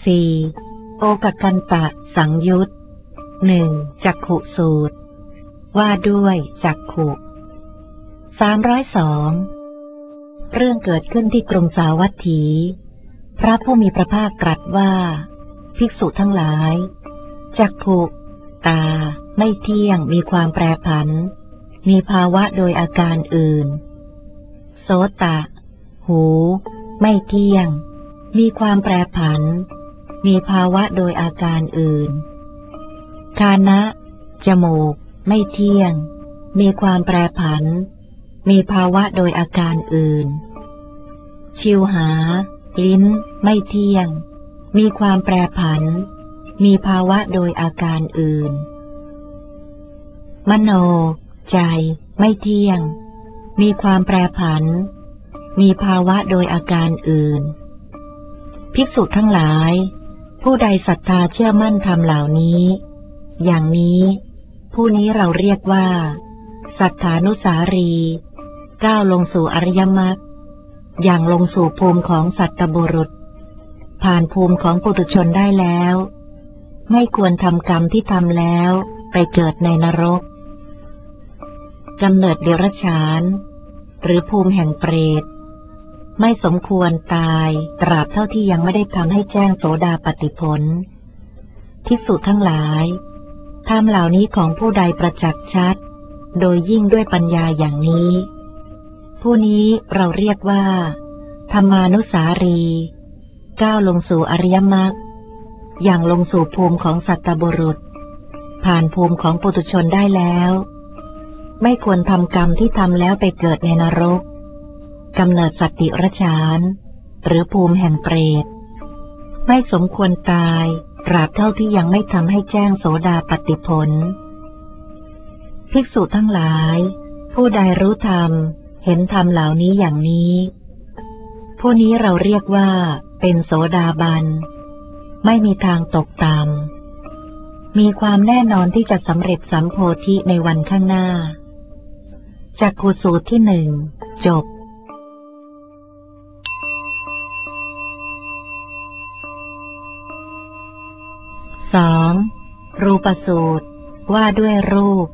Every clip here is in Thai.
4. โอปกันตะสังยุต 1. จักขุสูตรว่าด้วยจักขุ302เรื่องเกิดขึ้นที่กรุงสาวัตถีพระผู้มีพระภาคตรัสว่าภิกษุทั้งหลายจักขุตาไม่เที่ยงมีความแปรผันมีภาวะโดยอาการอื่นโสตะหูไม่เที่ยงมีความแปรผันมีภาวะโดยอาการอื่นคานะจมูกไม่เที่ยงมีความแปรผันมีภาวะโดยอาการอื่นชิวหาลิ้นไม่เที่ยงมีความแปรผันมีภาวะโดยอาการอื่นมโนใจไม่เที่ยงมีความแปรผันมีภาวะโดยอาการอื่นภิกษุทั้งหลายผู้ใดศรัทธาเชื่อมั่นธรรมเหล่านี้อย่างนี้ผู้นี้เราเรียกว่าสัทธานุสารีก้าวลงสู่อริยมรรคอย่างลงสู่ภูมิของสัตตบุรุษผ่านภูมิของปุถุชนได้แล้วไม่ควรทำกรรมที่ทำแล้วไปเกิดในนรกกำเนิดเดรัจฉานหรือภูมิแห่งเปรตไม่สมควรตายตราบเท่าที่ยังไม่ได้ทำให้แจ้งโสดาปัตติผลภิกษุทั้งหลายธรรมเหล่านี้ของผู้ใดประจักษ์ชัดโดยยิ่งด้วยปัญญาอย่างนี้ผู้นี้เราเรียกว่าธรรมานุสารีก้าวลงสู่อริยมรรคอย่างลงสู่ภูมิของสัตตบุรุษผ่านภูมิของปุถุชนได้แล้วไม่ควรทำกรรมที่ทำแล้วไปเกิดในนรกกำเนิดสัตว์ดิรัจฉานหรือภูมิแห่งเปรตไม่สมควรตายตราบเท่าที่ยังไม่ทำให้แจ้งโสดาปัตติผลภิกษุทั้งหลายผู้ใดรู้ธรรมเห็นธรรมเหล่านี้อย่างนี้ผู้นี้เราเรียกว่าเป็นโสดาบันไม่มีทางตกต่ำมีความแน่นอนที่จะสำเร็จสัมโพธิในวันข้างหน้าจักขุสูตรที่ 1จบ2. รูปสูตรว่าด้วยรูป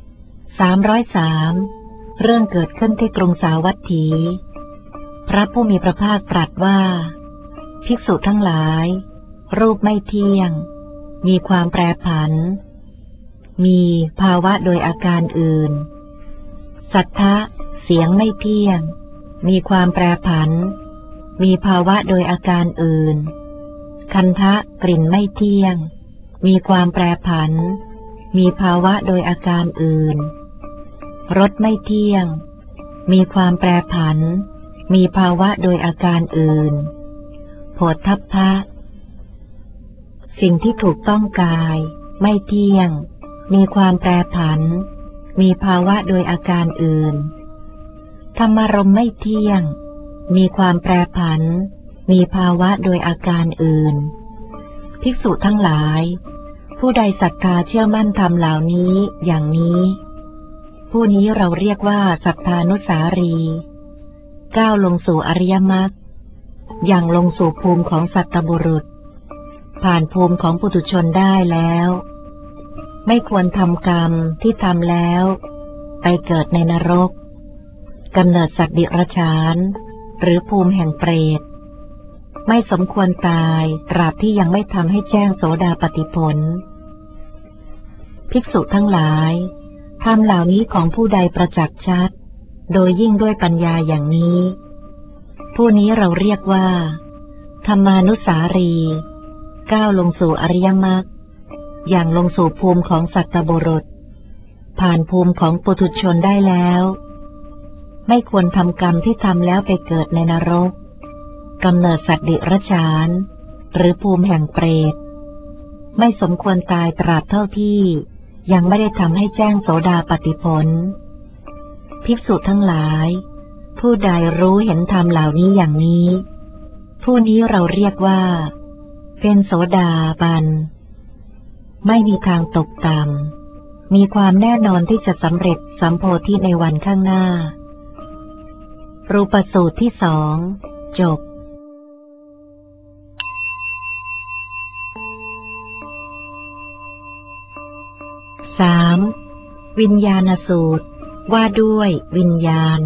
303เรื่องเกิดขึ้นที่กรุงสาวัตถีพระผู้มีพระภาคตรัสว่าภิกษุทั้งหลายรูปไม่เที่ยงมีความแปรผันมีภาวะโดยอาการอื่นสัทธะเสียงไม่เที่ยงมีความแปรผันมีภาวะโดยอาการอื่นคันทะกลิ่นไม่เที่ยงมีความแปรผันมีภาวะโดยอาการอื่นรสไม่เที่ยงมีความแปรผันมีภาวะโดยอาการอื่นโผฏฐัพพะสิ่งที่ถูกต้องกายไม่เที่ยงมีความแปรผันมีภาวะโดยอาการอื่นธรรมารมณ์ไม่เที่ยงมีความแปรผันมีภาวะโดยอาการอื่นภิกษุทั้งหลายผู้ใดศรัทธาเชื่อมั่นธรรมเหล่านี้อย่างนี้ผู้นี้เราเรียกว่าสัทธานุสารีก้าวลงสู่อริยมรรคอย่างลงสู่ภูมิของสัตตบุรุษผ่านภูมิของปุถุชนได้แล้วไม่ควรทำกรรมที่ทำแล้วไปเกิดในนรกกำเนิดสัตว์ดิรัจฉานหรือภูมิแห่งเปรตไม่สมควรตายตราบที่ยังไม่ทำให้แจ้งโสดาปัตติผลภิกษุทั้งหลายธรรมเหล่านี้ของผู้ใดประจักษ์ชัดโดยยิ่งด้วยปัญญาอย่างนี้ผู้นี้เราเรียกว่าธรรมานุสารีก้าวลงสู่อริยมรรคอย่างลงสู่ภูมิของสัตตบุรุษผ่านภูมิของปุถุชนได้แล้วไม่ควรทำกรรมที่ทำแล้วไปเกิดในนรกกำเนิดสัตว์ดิรัจฉานหรือภูมิแห่งเปรตไม่สมควรตายตราบเท่าที่ยังไม่ได้ทำให้แจ้งโสดาปัตติผลภิกษุทั้งหลายผู้ใดรู้เห็นธรรมเหล่านี้อย่างนี้ผู้นี้เราเรียกว่าเป็นโสดาบันไม่มีทางตกต่ำมีความแน่นอนที่จะสำเร็จสัมโพธิในวันข้างหน้ารูปสูตรที่ 2จบ 3. วิญญาณสูตรว่าด้วยวิญญาณ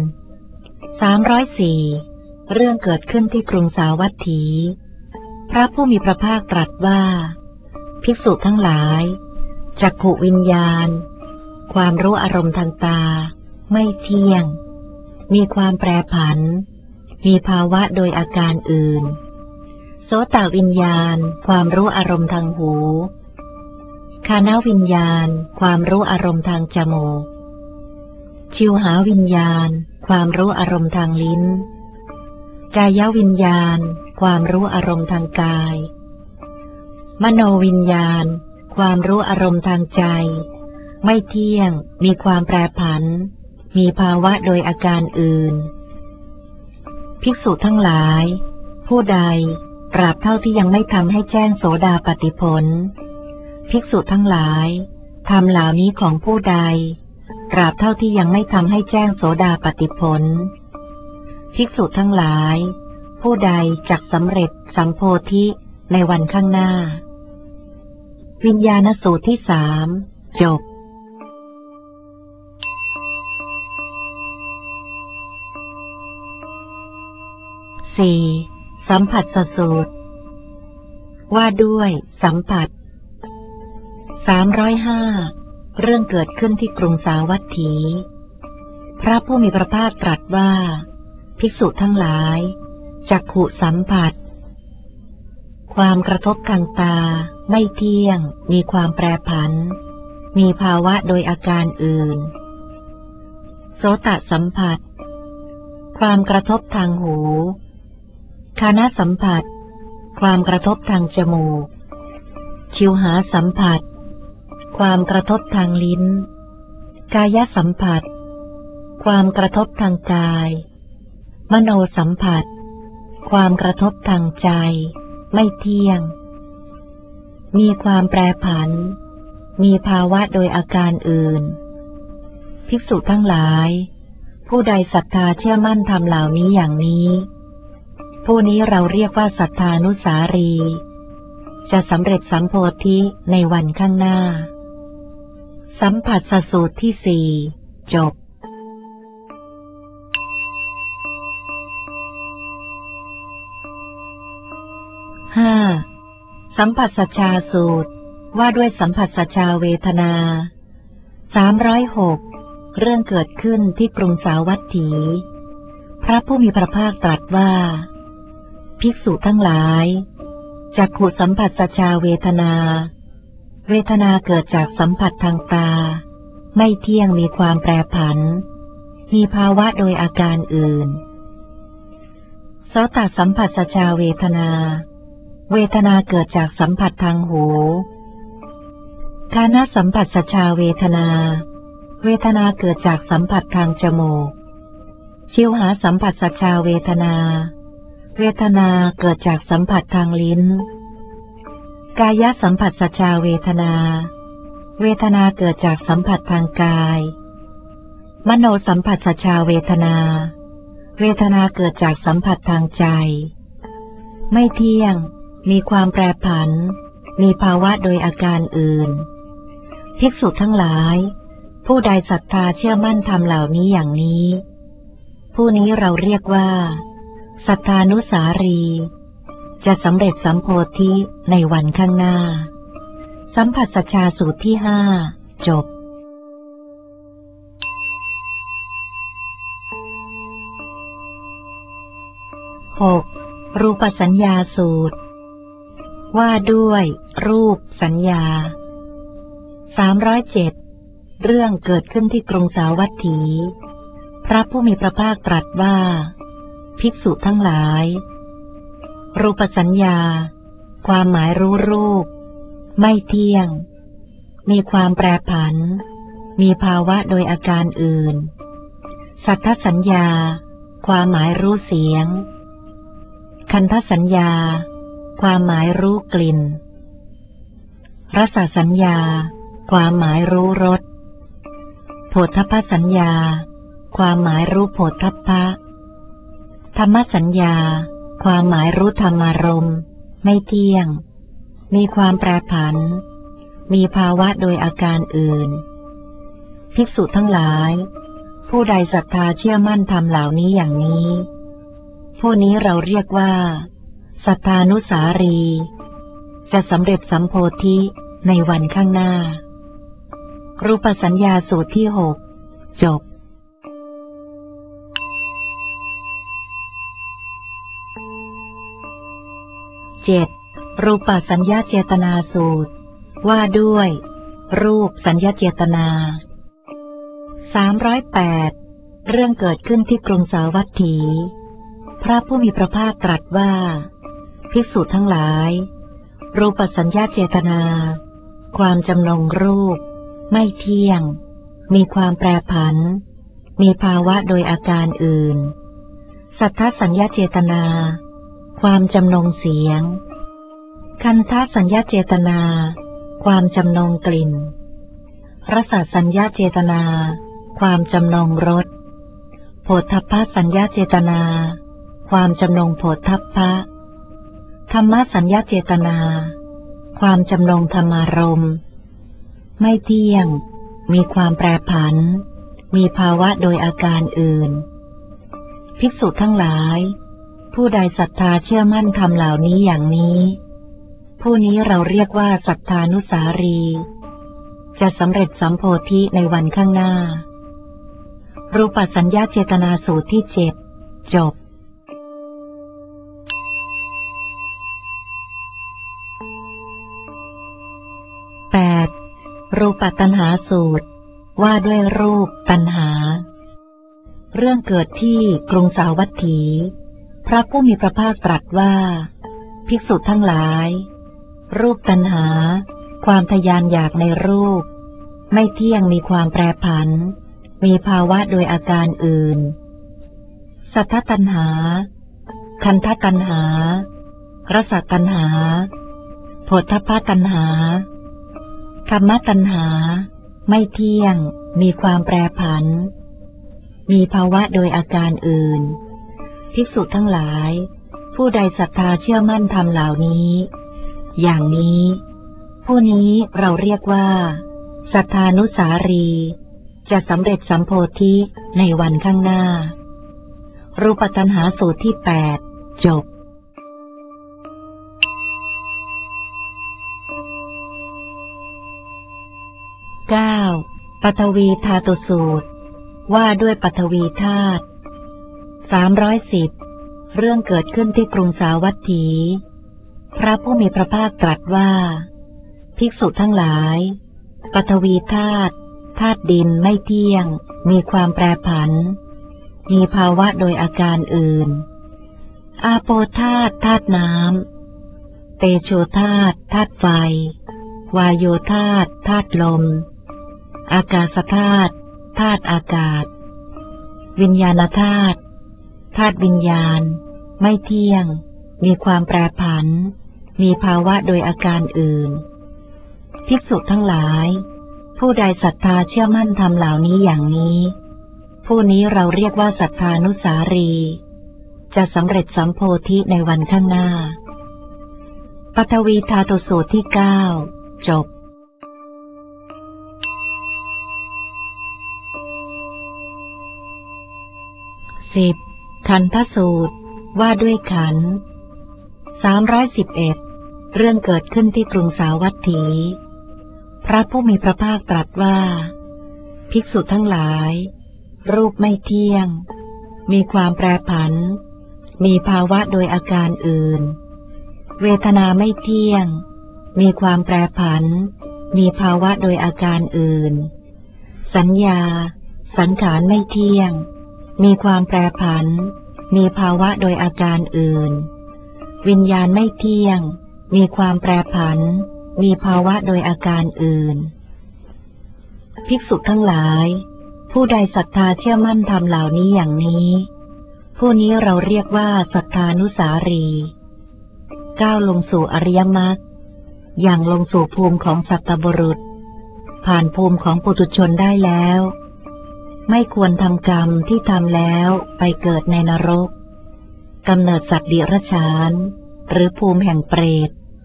304เรื่องเกิดขึ้นที่กรุงสาวัตถี พระผู้มีพระภาคตรัสว่าภิกษุทั้งหลายจักขุวิญญาณความรู้อารมณ์ทางตาไม่เที่ยงมีความแปรผันมีภาวะโดยอาการอื่นโสตวิญญาณความรู้อารมณ์ทางหูคานวิญญาณความรู้อารมณ์ทางจมูกชิวหาวิญญาณความรู้อารมณ์ทางลิ้นกายวิญญาณความรู้อารมณ์ทางกายมโนวิญญาณความรู้อารมณ์ทางใจไม่เที่ยงมีความแปรผันมีภาวะโดยอาการอื่นภิกษุทั้งหลายผู้ใดตราบเท่าที่ยังไม่ทำให้แจ้งโสดาปัตติผลภิกษุทั้งหลายทำเหล่านี้ของผู้ใดตราบเท่าที่ยังไม่ทำให้แจ้งโสดาปัตติผลภิกษุทั้งหลายผู้ใดจักสำเร็จสัมโพธิในวันข้างหน้าวิญญาณสูตรที่3จบ4. สัมผัสสูตรว่าด้วยสัมผัส305เรื่องเกิดขึ้นที่กรุงสาวัตถี พระผู้มีพระภาคตรัสว่าภิกษุทั้งหลายจักขุสัมผัสความกระทบทางตาไม่เที่ยงมีความแปรผันมีภาวะโดยอาการอื่นโสตสัมผัสความกระทบทางหูคานสัมผัสความกระทบทางจมูกชิวหาสัมผัสความกระทบทางลิ้นกายสัมผัสความกระทบทางกายมโนสัมผัสความกระทบทางใจไม่เที่ยงมีความแปรผันมีภาวะโดยอาการอื่นภิกษุทั้งหลายผู้ใดศรัทธาเชื่อมั่นธรรมเหล่านี้อย่างนี้ผู้นี้เราเรียกว่าศรัทธานุสารีจะสำเร็จสัมโพธิในวันข้างหน้าสัมผัสสูตรที่4จบ5. สัมผัสสัจจาสูตรว่าด้วยสัมผัสสัจจาเวทนา306เรื่องเกิดขึ้นที่กรุงสาวัตถี พระผู้มีพระภาคตรัสว่าภิกษุทั้งหลายจักขุสัมผัสสัจจาเวทนาเวทนาเกิดจากสัมผัสทางตาไม่เที่ยงมีความแปรผันมีภาวะโดยอาการอื่นโสตสัมผัสสัจจาเวทนาเวทนาเกิดจากสัมผัสทางหูคานสัมผัสสัจจาเวทนาเวทนาเกิดจากสัมผัสทางจมูกชิวหาสัมผัสสัจจาเวทนาเวทนาเกิดจากสัมผัสทางลิ้นกายสัมผัสสัจจาเวทนาเวทนาเกิดจากสัมผัสทางกายมโนสัมผัสสัจจาเวทนาเวทนาเกิดจากสัมผัสทางใจไม่เที่ยงมีความแปรผันมีภาวะโดยอาการอื่นภิกษุทั้งหลายผู้ใดศรัทธาเชื่อมั่นธรรมเหล่านี้อย่างนี้ผู้นี้เราเรียกว่าศรัทธานุสารีจะสำเร็จสัมโพธิในวันข้างหน้าสัมผัสสัจจาสูตรที่5จบ6. รูปสัญญาสูตรว่าด้วยรูปสัญญา307เรื่องเกิดขึ้นที่กรุงสาวัตถี พระผู้มีพระภาคตรัสว่าภิกษุทั้งหลายรูปสัญญาความหมายรู้รูปไม่เที่ยงมีความแปรผันมีภาวะโดยอาการอื่นสัทธสัญญาความหมายรู้เสียงคันธสัญญาความหมายรู้กลิ่นรสสัญญาความหมายรู้รสโผฏฐัพพสัญญาความหมายรู้โผฏฐัพพะธรรมสัญญาความหมายรู้ธรรมารมณ์ไม่เที่ยงมีความแปรผันมีภาวะโดยอาการอื่นภิกษุทั้งหลายผู้ใดศรัทธาเชื่อมั่นธรรมเหล่านี้อย่างนี้ผู้นี้เราเรียกว่าศรัทธานุสารีจะสำเร็จสัมโพธิในวันข้างหน้ารูปสัญญาสูตรที่ 6 จบ7. รูปสัญญาเจตนาสูตรว่าด้วยรูปสัญญาเจตนา308เรื่องเกิดขึ้นที่กรุงสาวัตถีพระผู้มีพระภาคตรัสว่าภิกษุทั้งหลายรูปสัญญาเจตนาความจำนงรูปไม่เที่ยงมีความแปรผันมีภาวะโดยอาการอื่นสัทธสัญญาเจตนาความจำนงเสียงคันธสัญญาเจตนาความจำนงกลิ่นรสสัญญาเจตนาความจำนงรสโผฏฐัพพสัญญาเจตนาความจำนงโผฏฐัพพะธรรมสัญญาเจตนาความจำนงธรรมารมณ์ไม่เที่ยงมีความแปรผันมีภาวะโดยอาการอื่นภิกษุทั้งหลายผู้ใดศรัทธาเชื่อมั่นธรรมเหล่านี้อย่างนี้ผู้นี้เราเรียกว่าศรัทธานุสารีจะสำเร็จสัมโพธิในวันข้างหน้ารูปสัญญาเจตนาสูตรที่ 7 จบ8. รูปตัณหาสูตรว่าด้วยรูปตัณหาเรื่องเกิดที่กรุงสาวัตถีพระผู้มีพระภาคตรัสว่าภิกษุทั้งหลายรูปตัณหาความทยานอยากในรูปไม่เที่ยงมีความแปรผันมีภาวะโดยอาการอื่นสัทธตัณหาคันธตัณหารสตัณหาโผฏฐัพพตัณหาธัมมตัณหาไม่เที่ยงมีความแปรผันมีภาวะโดยอาการอื่นภิกษุทั้งหลายผู้ใดศรัทธาเชื่อมั่นธรรมเหล่านี้อย่างนี้ผู้นี้เราเรียกว่าศรัทธานุสารีจะสำเร็จสัมโพธิในวันข้างหน้ารูปตัณหาสูตรที่ 8 จบ9. ปฐวีธาตุสูตรว่าด้วยปฐวีธาตุ310เรื่องเกิดขึ้นที่กรุงสาวัตถีพระผู้มีพระภาคตรัสว่าภิกษุทั้งหลายปฐวีธาตุธาตุดินไม่เที่ยงมีความแปรผันมีภาวะโดยอาการอื่นอาโปธาตุธาตุน้ำเตโชธาตุธาตุไฟวายโยธาตุธาตุลมอากาศธาตุธาตุอากาศวิญญาณธาตุธาตุวิญญาณไม่เที่ยงมีความแปรผันมีภาวะโดยอาการอื่นภิกษุทั้งหลายผู้ใดศรัทธาเชื่อมั่นธรรมเหล่านี้อย่างนี้ผู้นี้เราเรียกว่าศรัทธานุสารีจะสำเร็จสัมโพธิในวันข้างหน้าปฐวีธาตุสูตรที่ 9 จบ10. ขันธสูตรว่าด้วยขันธ์311เรื่องเกิดขึ้นที่กรุงสาวัตถีพระผู้มีพระภาคตรัสว่าภิกษุทั้งหลายรูปไม่เที่ยงมีความแปรผันมีภาวะโดยอาการอื่นเวทนาไม่เที่ยงมีความแปรผันมีภาวะโดยอาการอื่นสัญญาสังขารไม่เที่ยงมีความแปรผันมีภาวะโดยอาการอื่นวิญญาณไม่เที่ยงมีความแปรผันมีภาวะโดยอาการอื่นภิกษุทั้งหลายผู้ใดศรัทธาเชื่อมั่นธรรมเหล่านี้อย่างนี้ผู้นี้เราเรียกว่าศรัทธานุสารีก้าวลงสู่อริยมรรคอย่างลงสู่ภูมิของสัตตบุรุษผ่านภูมิของปุถุชนได้แล้วไม่ควรทำกรรมที่ทำแล้วไปเกิดในนรกกำเนิดสัตว์เดรัจฉานหรือภูมิแห่งเปรต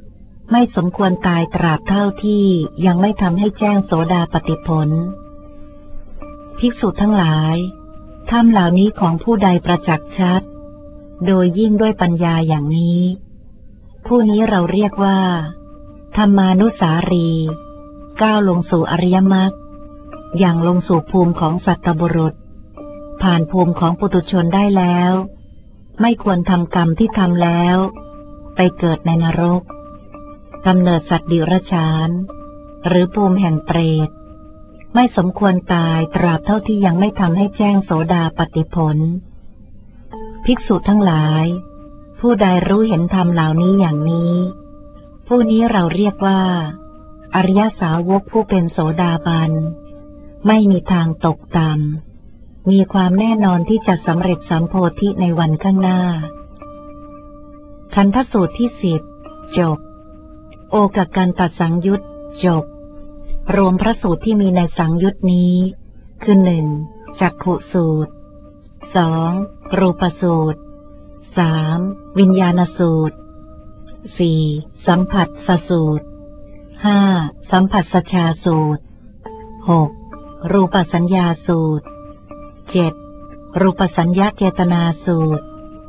ไม่สมควรตายตราบเท่าที่ยังไม่ทำให้แจ้งโสดาปัตติผลภิกษุทั้งหลายธรรมเหล่านี้ของผู้ใดประจักษ์ชัดโดยยิ่งด้วยปัญญาอย่างนี้ผู้นี้เราเรียกว่าธรรมานุสารีก้าวลงสู่อริยมรรคอย่างลงสู่ภูมิของสัตตบุรุษผ่านภูมิของปุถุชนได้แล้วไม่ควรทำกรรมที่ทำแล้วไปเกิดในนรกกำเนิดสัตว์ดิรัจฉานหรือภูมิแห่งเปรตไม่สมควรตายตราบเท่าที่ยังไม่ทำให้แจ้งโสดาปัตติผลภิกษุทั้งหลายผู้ใดรู้เห็นธรรมเหล่านี้อย่างนี้ผู้นี้เราเรียกว่าอริยสาวกผู้เป็นโสดาบันไม่มีทางตกต่ำมีความแน่นอนที่จะสำเร็จสัมโพธิในวันข้างหน้าขันธสูตรที่10จบโอกกันตสังยุตจบรวมพระสูตรที่มีในสังยุตนี้คือ 1. จักขุสูตร 2. รูปสูตร 3. วิญญาณสูตร 4. สัมผัสสสูตร 5. สัมผัสสชาสูตร 6. รูปสัญญาสูตร 7. รูปสัญญาเจตนาสูตร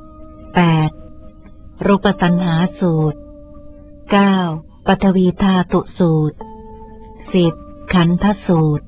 8. รูปตัณหาสูตร 9. ปฐวีธาตุสูตร 10. ขันธสูตร